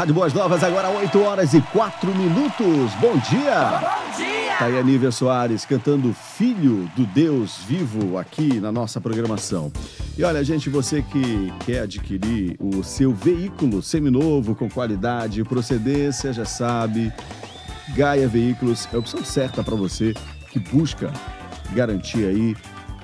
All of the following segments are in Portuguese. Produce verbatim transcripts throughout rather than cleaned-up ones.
Rádio Boas Novas, agora oito horas e quatro minutos. Bom dia! Bom dia! Tayane Nívia Soares cantando Filho do Deus Vivo aqui na nossa programação. E olha, gente, você que quer adquirir o seu veículo seminovo com qualidade e procedência, já sabe, Gaia Veículos é a opção certa para você que busca garantir aí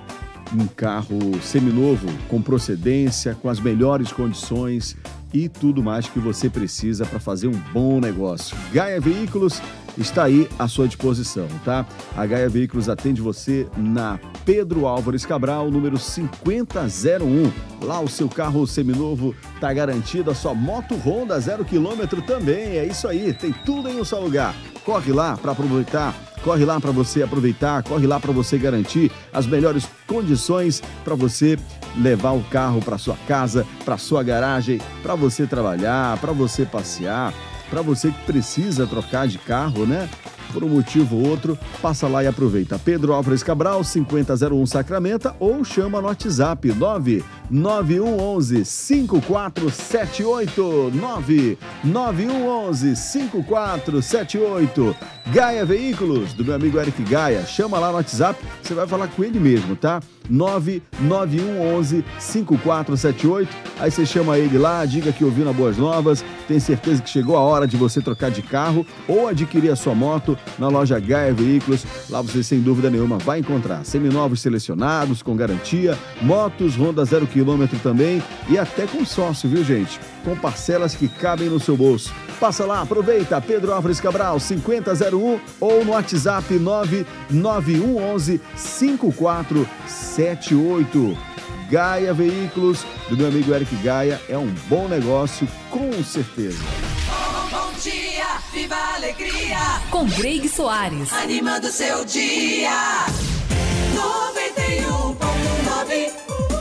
um carro seminovo com procedência, com as melhores condições e tudo mais que você precisa para fazer um bom negócio. Gaia Veículos está aí à sua disposição, tá? A Gaia Veículos atende você na Pedro Álvares Cabral, número cinquenta zero um. Lá o seu carro seminovo está garantido, a sua moto Honda zero quilômetro também. É isso aí, tem tudo em um só lugar. Corre lá para aproveitar. Corre lá para você aproveitar, corre lá para você garantir as melhores condições para você levar o carro para sua casa, para sua garagem, para você trabalhar, para você passear, para você que precisa trocar de carro, né? Por um motivo ou outro, passa lá e aproveita. Pedro Álvares Cabral, cinquenta zero um Sacramento, ou chama no WhatsApp nove nove um um um cinco quatro sete oito, nove nove um um um cinco quatro sete oito. Gaia Veículos, do meu amigo Eric Gaia, chama lá no WhatsApp, você vai falar com ele mesmo, tá? nove nove um um cinco quatro sete oito. Aí você chama ele lá, diga que ouviu na Boas Novas, tem certeza que chegou a hora de você trocar de carro ou adquirir a sua moto na loja Gaia Veículos. Lá você, sem dúvida nenhuma, vai encontrar seminovos selecionados, com garantia, motos Honda zero quilômetro também e até consórcio, viu, gente? Com parcelas que cabem no seu bolso. Passa lá, aproveita, Pedro Álvares Cabral, cinquenta zero um ou no WhatsApp nove nove um um cinco quatro sete oito. Gaia Veículos, do meu amigo Eric Gaia, é um bom negócio, com certeza. Bom, bom dia, viva a alegria, com Greig Soares, animando seu dia, noventa e um ponto nove.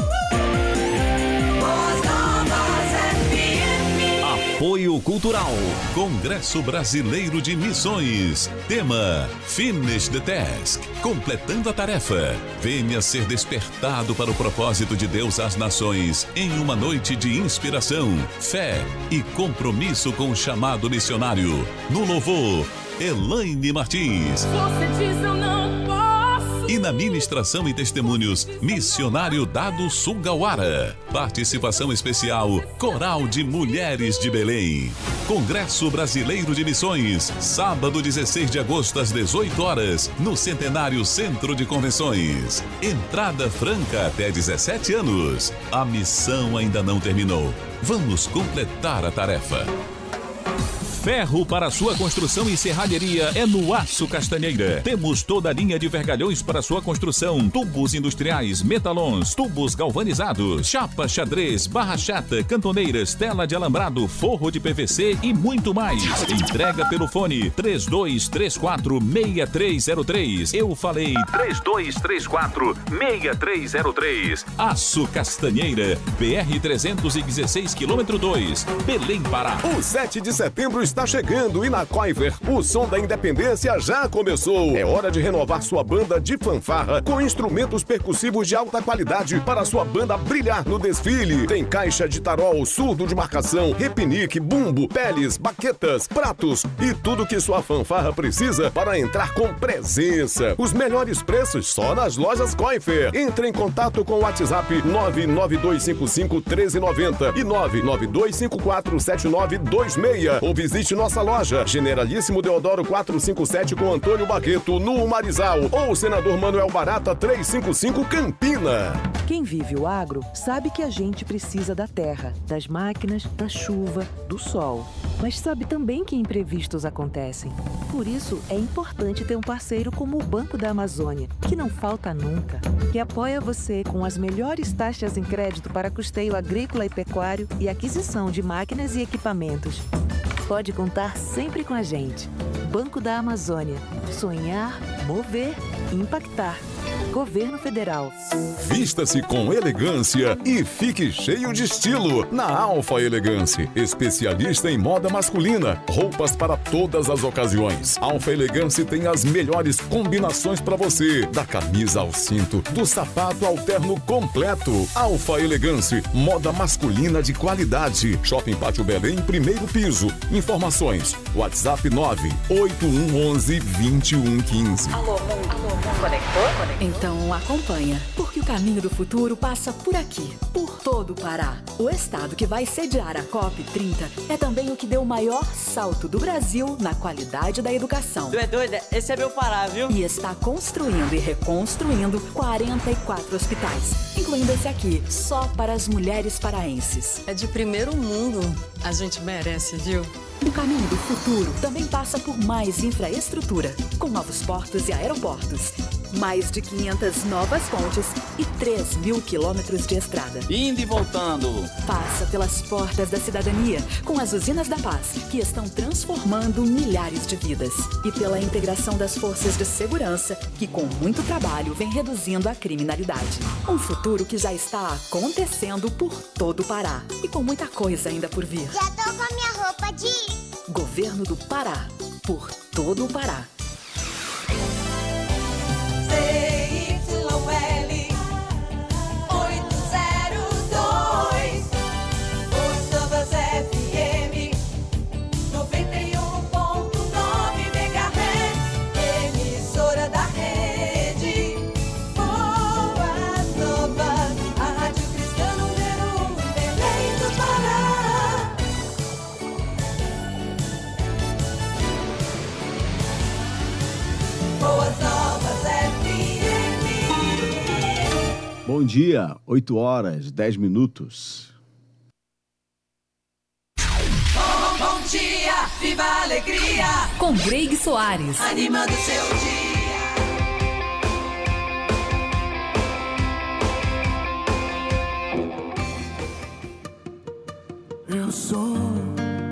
Apoio Cultural, Congresso Brasileiro de Missões. Tema, Finish the Task, completando a tarefa. Venha ser despertado para o propósito de Deus às nações em uma noite de inspiração, fé e compromisso com o chamado missionário. No louvor, Elaine Martins. Você diz eu não posso. E na ministração e testemunhos, Missionário Dado Sugawara. Participação especial, Coral de Mulheres de Belém. Congresso Brasileiro de Missões, sábado dezesseis de agosto às dezoito horas, no Centenário Centro de Convenções. Entrada franca até dezessete anos. A missão ainda não terminou. Vamos completar a tarefa. Ferro para sua construção e serralheria é no Aço Castanheira. Temos toda a linha de vergalhões para sua construção, tubos industriais, metalons, tubos galvanizados, chapa xadrez, barra chata, cantoneiras, tela de alambrado, forro de P V C e muito mais. Entrega pelo fone três dois três quatro seis três zero três. Eu falei três dois três quatro seis três zero três. Aço Castanheira, B R trezentos e dezesseis, quilômetro dois, Belém, Pará. O sete de setembro está chegando e na Coiver o som da independência já começou. É hora de renovar sua banda de fanfarra com instrumentos percussivos de alta qualidade para sua banda brilhar no desfile. Tem caixa de tarol, surdo de marcação, repinique, bumbo, peles, baquetas, pratos e tudo que sua fanfarra precisa para entrar com presença. Os melhores preços só nas lojas Coifer. Entre em contato com o WhatsApp nove nove dois cinco cinco um três nove zero e nove nove dois cinco quatro sete nove dois seis ou visite nossa loja Generalíssimo Deodoro quatrocentos e cinquenta e sete com Antônio Barreto, no Marizal, ou Senador Manuel Barata trezentos e cinquenta e cinco Campina. Quem vive o agro sabe que a gente precisa da terra, das máquinas, da chuva, do sol. Mas sabe também que imprevistos acontecem. Por isso, é importante ter um parceiro como o Banco da Amazônia, que não falta nunca, que apoia você com as melhores taxas em crédito para custeio agrícola e pecuário e aquisição de máquinas e equipamentos. Pode contar sempre com a gente. Banco da Amazônia. Sonhar, mover, impactar. Governo Federal. Vista-se com elegância e fique cheio de estilo na Alfa Elegance. Especialista em moda masculina, roupas para todas as ocasiões. Alfa Elegance tem as melhores combinações para você, da camisa ao cinto, do sapato ao terno completo. Alfa Elegance, moda masculina de qualidade. Shopping Pátio Belém, primeiro piso. Informações: WhatsApp nove oito um um um, dois um um cinco. Alô, mundo. Alô, mundo. Conector? Então acompanha, porque o caminho do futuro passa por aqui, por todo o Pará. O estado que vai sediar a COP trinta é também o que deu o maior salto do Brasil na qualidade da educação. Tu é doida? Esse é meu Pará, viu? E está construindo e reconstruindo quarenta e quatro hospitais, incluindo esse aqui, só para as mulheres paraenses. É de primeiro mundo. A gente merece, viu? O caminho do futuro também passa por mais infraestrutura, com novos portos e aeroportos, mais de quinhentas novas pontes e três mil quilômetros de estrada. Indo e voltando. Passa pelas portas da cidadania, com as usinas da paz, que estão transformando milhares de vidas. E pela integração das forças de segurança, que com muito trabalho vem reduzindo a criminalidade. Um futuro que já está acontecendo por todo o Pará. E com muita coisa ainda por vir. Já tô com a minha roupa de... Governo do Pará. Por todo o Pará. C Y L oito zero dois, o Sambas F M noventa e um ponto nove megahertz, emissora da rede Boas Novas, a Rádio Cristã número um, Belém do Pará. Boas Novas F M. Bom dia, oito horas, dez minutos. Bom, bom dia, viva a alegria, Com Greig Soares. animando seu dia. Eu sou